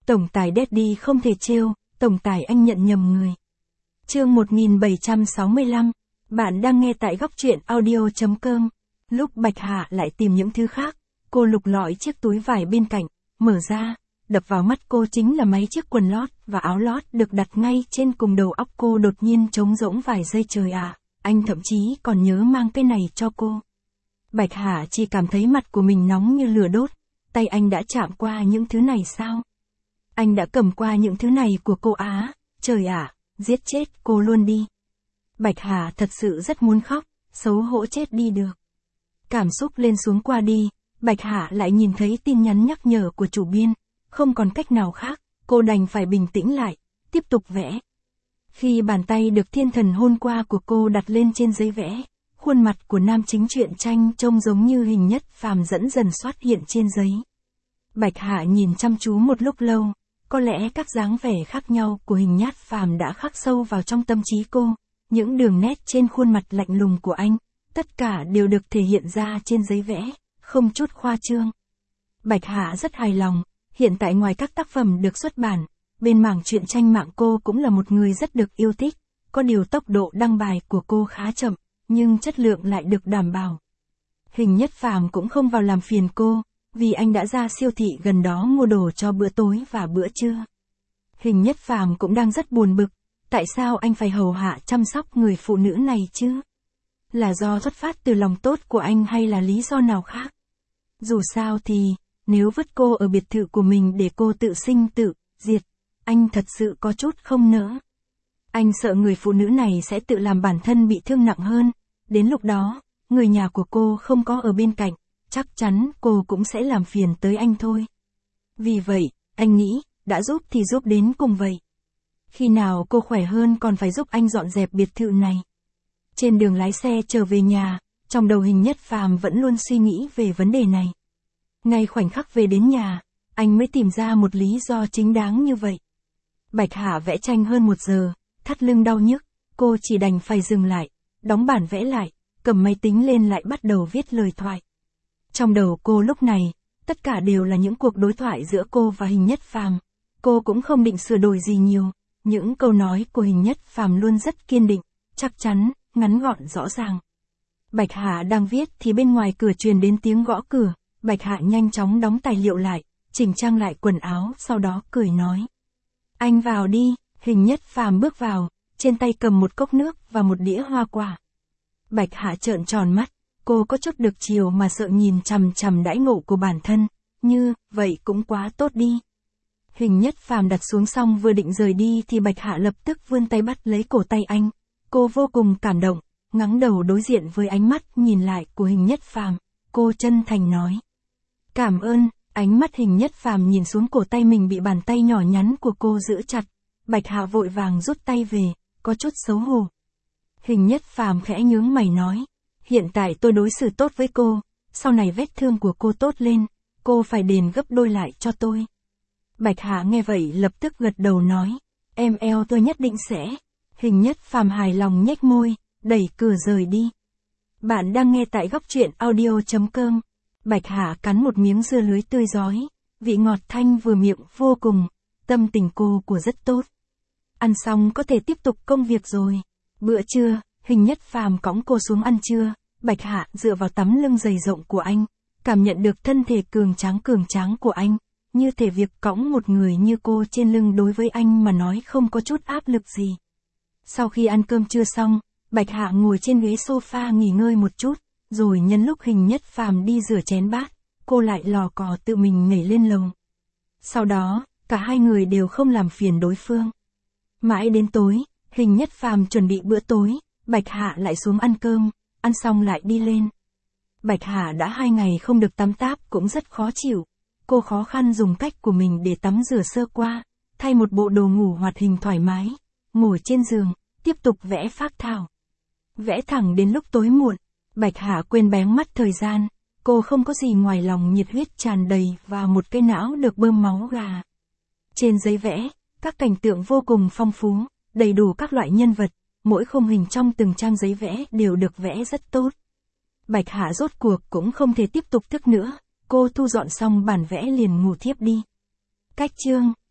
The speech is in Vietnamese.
Tổng tài Daddy không thể trêu, tổng tài anh nhận nhầm người. Chương 1765, bạn đang nghe tại góc truyện audio.com. Lúc Bạch Hạ lại tìm những thứ khác, cô lục lọi chiếc túi vải bên cạnh, mở ra, đập vào mắt cô chính là mấy chiếc quần lót và áo lót được đặt ngay trên cùng đầu óc cô đột nhiên trống rỗng vài giây trời ạ. Anh thậm chí còn nhớ mang cái này cho cô. Bạch Hạ chỉ cảm thấy mặt của mình nóng như lửa đốt, tay anh đã chạm qua những thứ này sao? Anh đã cầm qua những thứ này của cô á, trời ạ, giết chết cô luôn đi. Bạch Hạ thật sự rất muốn khóc, xấu hổ chết đi được. Cảm xúc lên xuống qua đi, Bạch Hạ lại nhìn thấy tin nhắn nhắc nhở của chủ biên, không còn cách nào khác, cô đành phải bình tĩnh lại, tiếp tục vẽ. Khi bàn tay được thiên thần hôn qua của cô đặt lên trên giấy vẽ, khuôn mặt của nam chính truyện tranh trông giống như Hình Nhất Phàm dẫn dần xuất hiện trên giấy. Bạch Hạ nhìn chăm chú một lúc lâu, có lẽ các dáng vẻ khác nhau của Hình Nhất Phàm đã khắc sâu vào trong tâm trí cô, những đường nét trên khuôn mặt lạnh lùng của anh, tất cả đều được thể hiện ra trên giấy vẽ, không chút khoa trương. Bạch Hạ rất hài lòng, hiện tại ngoài các tác phẩm được xuất bản, bên mảng truyện tranh mạng cô cũng là một người rất được yêu thích, có điều tốc độ đăng bài của cô khá chậm, nhưng chất lượng lại được đảm bảo. Hình Nhất Phàm cũng không vào làm phiền cô, vì anh đã ra siêu thị gần đó mua đồ cho bữa tối và bữa trưa. Hình Nhất Phàm cũng đang rất buồn bực, tại sao anh phải hầu hạ chăm sóc người phụ nữ này chứ? Là do xuất phát từ lòng tốt của anh hay là lý do nào khác? Dù sao thì, nếu vứt cô ở biệt thự của mình để cô tự sinh tự diệt, anh thật sự có chút không nỡ. Anh sợ người phụ nữ này sẽ tự làm bản thân bị thương nặng hơn, đến lúc đó, người nhà của cô không có ở bên cạnh, chắc chắn cô cũng sẽ làm phiền tới anh thôi. Vì vậy, anh nghĩ, đã giúp thì giúp đến cùng vậy. Khi nào cô khỏe hơn còn phải giúp anh dọn dẹp biệt thự này. Trên đường lái xe trở về nhà, trong đầu Hình Nhất Phàm vẫn luôn suy nghĩ về vấn đề này. Ngay khoảnh khắc về đến nhà, anh mới tìm ra một lý do chính đáng như vậy. Bạch Hạ vẽ tranh hơn 1 giờ, thắt lưng đau nhức, cô chỉ đành phải dừng lại, đóng bản vẽ lại, cầm máy tính lên lại bắt đầu viết lời thoại. Trong đầu cô lúc này, tất cả đều là những cuộc đối thoại giữa cô và Hình Nhất Phàm. Cô cũng không định sửa đổi gì nhiều, những câu nói của Hình Nhất Phàm luôn rất kiên định, chắc chắn, ngắn gọn rõ ràng. Bạch Hạ đang viết thì bên ngoài cửa truyền đến tiếng gõ cửa, Bạch Hạ nhanh chóng đóng tài liệu lại, chỉnh trang lại quần áo, sau đó cười nói. Anh vào đi. Hình Nhất Phàm bước vào, trên tay cầm một cốc nước và một đĩa hoa quả. Bạch Hạ trợn tròn mắt, cô có chút được chiều mà sợ nhìn chằm chằm đãi ngộ của bản thân, như, vậy cũng quá tốt đi. Hình Nhất Phàm đặt xuống xong vừa định rời đi thì Bạch Hạ lập tức vươn tay bắt lấy cổ tay anh. Cô vô cùng cảm động, ngẩng đầu đối diện với ánh mắt nhìn lại của Hình Nhất Phàm, cô chân thành nói. Cảm ơn. Ánh mắt Hình Nhất Phàm nhìn xuống cổ tay mình bị bàn tay nhỏ nhắn của cô giữ chặt. Bạch Hạ vội vàng rút tay về, có chút xấu hổ. Hình Nhất Phàm khẽ nhướng mày nói, hiện tại tôi đối xử tốt với cô, sau này vết thương của cô tốt lên, cô phải đền gấp đôi lại cho tôi. Bạch Hạ nghe vậy lập tức gật đầu nói, em eo tôi nhất định sẽ. Hình Nhất Phàm hài lòng nhếch môi, đẩy cửa rời đi. Bạn đang nghe tại góc truyện audio.com. Bạch Hạ cắn một miếng dưa lưới tươi rói, vị ngọt thanh vừa miệng vô cùng, tâm tình cô của rất tốt. Ăn xong có thể tiếp tục công việc rồi. Bữa trưa, Hình Nhất Phàm cõng cô xuống ăn trưa, Bạch Hạ dựa vào tấm lưng dày rộng của anh, cảm nhận được thân thể cường tráng của anh, như thể việc cõng một người như cô trên lưng đối với anh mà nói không có chút áp lực gì. Sau khi ăn cơm trưa xong, Bạch Hạ ngồi trên ghế sofa nghỉ ngơi một chút, rồi nhân lúc Hình Nhất Phàm đi rửa chén bát, cô lại lò cò tự mình nhảy lên lầu. Sau đó, cả hai người đều không làm phiền đối phương. Mãi đến tối, Hình Nhất Phàm chuẩn bị bữa tối, Bạch Hạ lại xuống ăn cơm, ăn xong lại đi lên. Bạch Hạ đã 2 ngày không được tắm táp cũng rất khó chịu. Cô khó khăn dùng cách của mình để tắm rửa sơ qua, thay một bộ đồ ngủ hoạt hình thoải mái, ngồi trên giường, tiếp tục vẽ phác thảo. Vẽ thẳng đến lúc tối muộn, Bạch Hạ quên bén mất thời gian, cô không có gì ngoài lòng nhiệt huyết tràn đầy và một cái não được bơm máu gà. Trên giấy vẽ, các cảnh tượng vô cùng phong phú, đầy đủ các loại nhân vật, mỗi khung hình trong từng trang giấy vẽ đều được vẽ rất tốt. Bạch Hạ rốt cuộc cũng không thể tiếp tục thức nữa, cô thu dọn xong bản vẽ liền ngủ thiếp đi. Cách chương